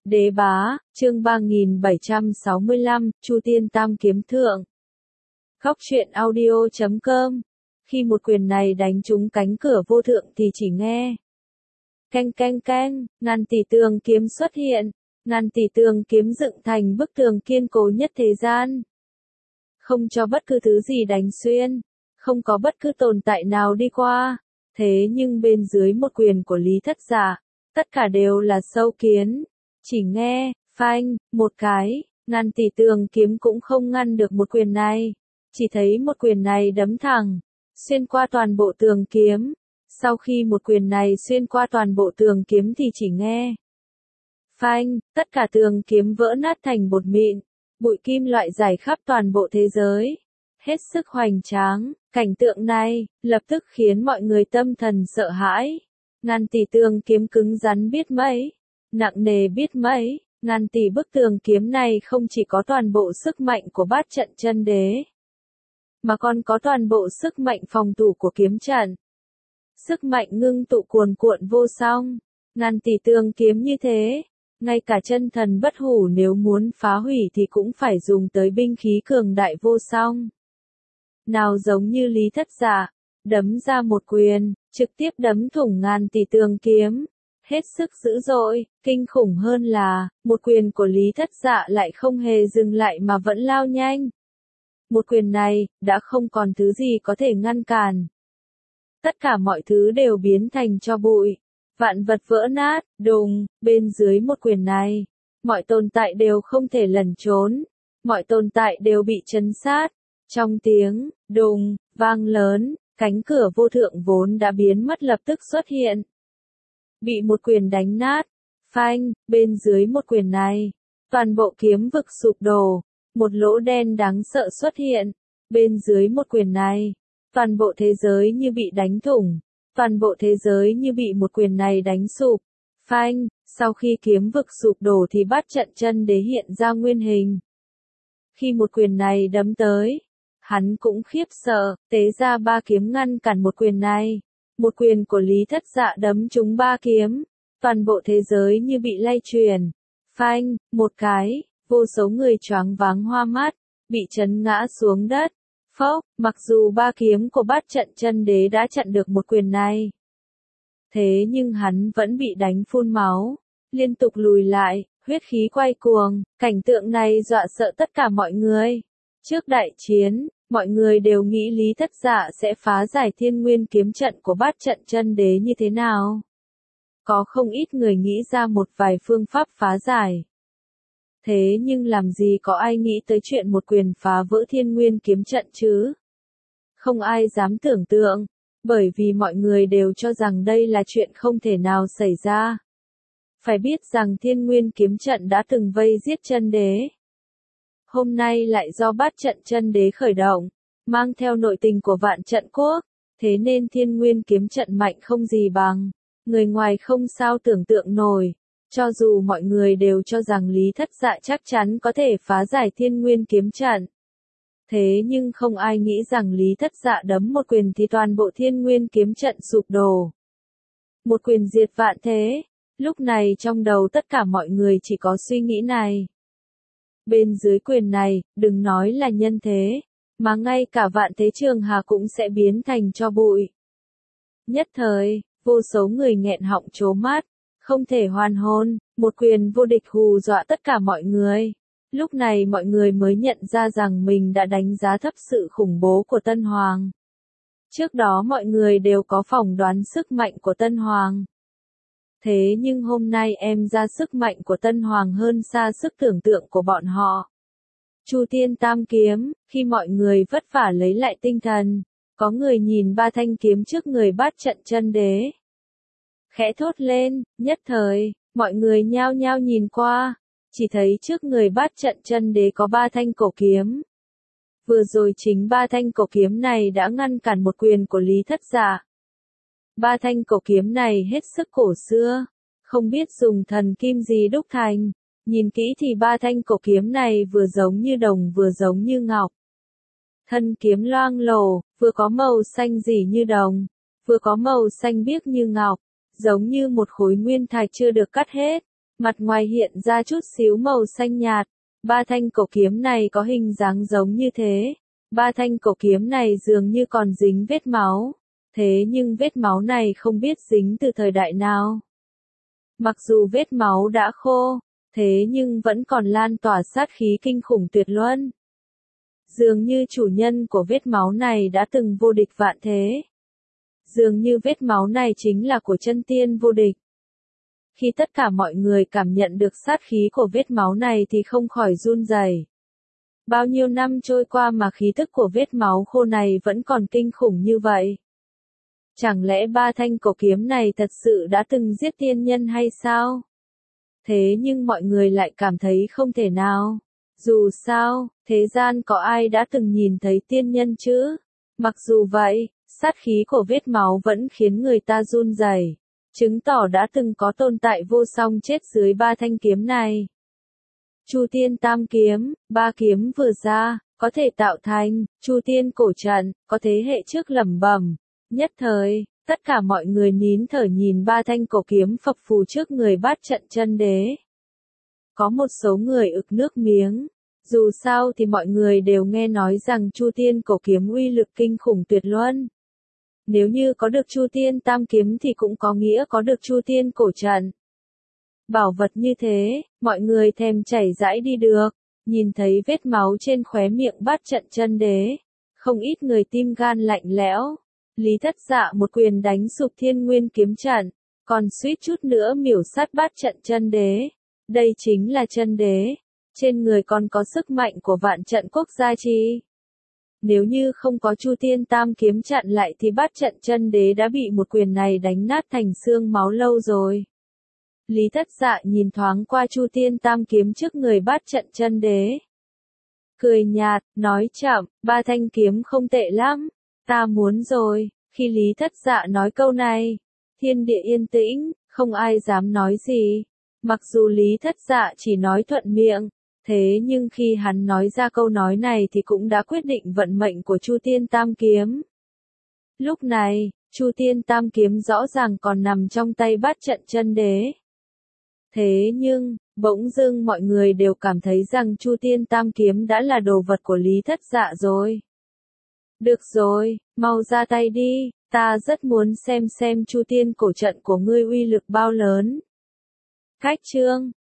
Đế bá, chương 3765, Chu Tiên Tam Kiếm Thượng. Góc truyện audio.com. Khi một quyền này đánh trúng cánh cửa vô thượng thì chỉ nghe canh canh canh, ngàn tỷ tường kiếm xuất hiện, ngàn tỷ tường kiếm dựng thành bức tường kiên cố nhất thế gian. Không cho bất cứ thứ gì đánh xuyên, không có bất cứ tồn tại nào đi qua. Thế nhưng bên dưới một quyền của Lý Thất Dạ, tất cả đều là sâu kiến. Chỉ nghe, phanh, một cái, ngàn tỷ tường kiếm cũng không ngăn được một quyền này. Chỉ thấy một quyền này đấm thẳng, xuyên qua toàn bộ tường kiếm. Sau khi một quyền này xuyên qua toàn bộ tường kiếm thì chỉ nghe phanh, tất cả tường kiếm vỡ nát thành bột mịn, bụi kim loại rải khắp toàn bộ thế giới. Hết sức hoành tráng, cảnh tượng này, lập tức khiến mọi người tâm thần sợ hãi. Ngàn tỷ tường kiếm cứng rắn biết mấy, nặng nề biết mấy, ngàn tỷ bức tường kiếm này không chỉ có toàn bộ sức mạnh của bát trận chân đế, mà còn có toàn bộ sức mạnh phòng thủ của kiếm trận. Sức mạnh ngưng tụ cuồn cuộn vô song, ngàn tỷ tường kiếm như thế, ngay cả chân thần bất hủ nếu muốn phá hủy thì cũng phải dùng tới binh khí cường đại vô song. Nào giống như Lý Thất Dạ, đấm ra một quyền, trực tiếp đấm thủng ngàn tỷ tường kiếm. Hết sức dữ dội, kinh khủng hơn là, một quyền của Lý Thất Dạ lại không hề dừng lại mà vẫn lao nhanh. Một quyền này, đã không còn thứ gì có thể ngăn cản. Tất cả mọi thứ đều biến thành tro bụi. Vạn vật vỡ nát, đùng, bên dưới một quyền này. Mọi tồn tại đều không thể lẩn trốn. Mọi tồn tại đều bị trấn sát. Trong tiếng, đùng, vang lớn, cánh cửa vô thượng vốn đã biến mất lập tức xuất hiện. Bị một quyền đánh nát. Phanh, bên dưới một quyền này. Toàn bộ kiếm vực sụp đổ. Một lỗ đen đáng sợ xuất hiện. Bên dưới một quyền này. Toàn bộ thế giới như bị đánh thủng. Toàn bộ thế giới như bị một quyền này đánh sụp. Phanh, sau khi kiếm vực sụp đổ thì bát trận chân đế hiện ra nguyên hình. Khi một quyền này đấm tới, hắn cũng khiếp sợ, tế ra ba kiếm ngăn cản một quyền này. Một quyền của Lý Thất Dạ đấm trúng ba kiếm. Toàn bộ thế giới như bị lay chuyển. Phanh, một cái, vô số người choáng váng hoa mắt, bị chấn ngã xuống đất. Phốc, mặc dù ba kiếm của bát trận chân đế đã chặn được một quyền này. Thế nhưng hắn vẫn bị đánh phun máu, liên tục lùi lại, huyết khí quay cuồng, cảnh tượng này dọa sợ tất cả mọi người. Trước đại chiến, mọi người đều nghĩ Lý Thất Dạ sẽ phá giải thiên nguyên kiếm trận của bát trận chân đế như thế nào. Có không ít người nghĩ ra một vài phương pháp phá giải. Thế nhưng làm gì có ai nghĩ tới chuyện một quyền phá vỡ thiên nguyên kiếm trận chứ? Không ai dám tưởng tượng, bởi vì mọi người đều cho rằng đây là chuyện không thể nào xảy ra. Phải biết rằng thiên nguyên kiếm trận đã từng vây giết chân đế. Hôm nay lại do bát trận chân đế khởi động, mang theo nội tình của vạn trận quốc, thế nên thiên nguyên kiếm trận mạnh không gì bằng. Người ngoài không sao tưởng tượng nổi. Cho dù mọi người đều cho rằng Lý Thất Dạ chắc chắn có thể phá giải thiên nguyên kiếm trận. Thế nhưng không ai nghĩ rằng Lý Thất Dạ đấm một quyền thì toàn bộ thiên nguyên kiếm trận sụp đổ. Một quyền diệt vạn thế. Lúc này trong đầu tất cả mọi người chỉ có suy nghĩ này. Bên dưới quyền này, đừng nói là nhân thế, mà ngay cả vạn thế trường hà cũng sẽ biến thành tro bụi. Nhất thời, vô số người nghẹn họng trố mắt. Không thể hoàn hồn, một quyền vô địch hù dọa tất cả mọi người. Lúc này mọi người mới nhận ra rằng mình đã đánh giá thấp sự khủng bố của Tân Hoàng. Trước đó mọi người đều có phỏng đoán sức mạnh của Tân Hoàng. Thế nhưng hôm nay em ra sức mạnh của Tân Hoàng hơn xa sức tưởng tượng của bọn họ. Chu Tiên Tam Kiếm, khi mọi người vất vả lấy lại tinh thần, có người nhìn ba thanh kiếm trước người bát trận chân đế. Khẽ thốt lên, nhất thời, mọi người nhao nhao nhìn qua, chỉ thấy trước người bát trận chân đế có ba thanh cổ kiếm. Vừa rồi chính ba thanh cổ kiếm này đã ngăn cản một quyền của Lý Thất Dạ. Ba thanh cổ kiếm này hết sức cổ xưa, không biết dùng thần kim gì đúc thành, nhìn kỹ thì ba thanh cổ kiếm này vừa giống như đồng vừa giống như ngọc. Thân kiếm loang lổ, vừa có màu xanh rỉ như đồng, vừa có màu xanh biếc như ngọc. Giống như một khối nguyên thạch chưa được cắt hết, Mặt ngoài hiện ra chút xíu màu xanh nhạt. Ba thanh cổ kiếm này có hình dáng giống như thế. Ba thanh cổ kiếm này dường như còn dính vết máu. Thế nhưng vết máu này không biết dính từ thời đại nào. Mặc dù vết máu đã khô, thế nhưng vẫn còn lan tỏa sát khí kinh khủng tuyệt luân. Dường như chủ nhân của vết máu này đã từng vô địch vạn thế. Dường như vết máu này chính là của chân tiên vô địch. Khi tất cả mọi người cảm nhận được sát khí của vết máu này thì không khỏi run rẩy. Bao nhiêu năm trôi qua mà khí tức của vết máu khô này vẫn còn kinh khủng như vậy. Chẳng lẽ ba thanh cổ kiếm này thật sự đã từng giết tiên nhân hay sao? Thế nhưng mọi người lại cảm thấy không thể nào. Dù sao, thế gian có ai đã từng nhìn thấy tiên nhân chứ? Mặc dù vậy, sát khí của vết máu vẫn khiến người ta run rẩy, chứng tỏ đã từng có tồn tại vô song chết dưới ba thanh kiếm này. Chu Tiên Tam Kiếm, ba kiếm vừa ra, có thể tạo thành Chu Tiên cổ trận, có thế hệ trước lẩm bẩm. Nhất thời, tất cả mọi người nín thở nhìn ba thanh cổ kiếm phập phù trước người Bát Trận Chân Đế. Có một số người ực nước miếng. Dù sao thì mọi người đều nghe nói rằng Chu Tiên cổ kiếm uy lực kinh khủng tuyệt luân. Nếu như có được Chu Tiên Tam Kiếm thì cũng có nghĩa có được Chu Tiên cổ trận. Bảo vật như thế, mọi người thèm chảy rãi đi được. Nhìn thấy vết máu trên khóe miệng Bát Trận Chân Đế, không ít người tim gan lạnh lẽo. Lý Thất Dạ một quyền đánh sụp Thiên Nguyên kiếm trận, còn suýt chút nữa miểu sát Bát Trận Chân Đế. Đây chính là chân đế, trên người còn có sức mạnh của vạn trận quốc gia chi. Nếu như không có Chu Tiên Tam Kiếm chặn lại thì Bát Trận Chân Đế đã bị một quyền này đánh nát thành xương máu lâu rồi. Lý Thất Dạ nhìn thoáng qua Chu Tiên Tam Kiếm trước người Bát Trận Chân Đế. Cười nhạt, nói chậm, ba thanh kiếm không tệ lắm, ta muốn rồi. Khi Lý Thất Dạ nói câu này, thiên địa yên tĩnh, không ai dám nói gì. Mặc dù Lý Thất Dạ chỉ nói thuận miệng, thế nhưng khi hắn nói ra câu nói này thì cũng đã quyết định vận mệnh của Chu Tiên Tam Kiếm. Lúc này, Chu Tiên Tam Kiếm rõ ràng còn nằm trong tay Bát Trận Chân Đế. Thế nhưng, bỗng dưng mọi người đều cảm thấy rằng Chu Tiên Tam Kiếm đã là đồ vật của Lý Thất Dạ rồi. Được rồi, mau ra tay đi, ta rất muốn xem Chu Tiên cổ trận của ngươi uy lực bao lớn. Cách chương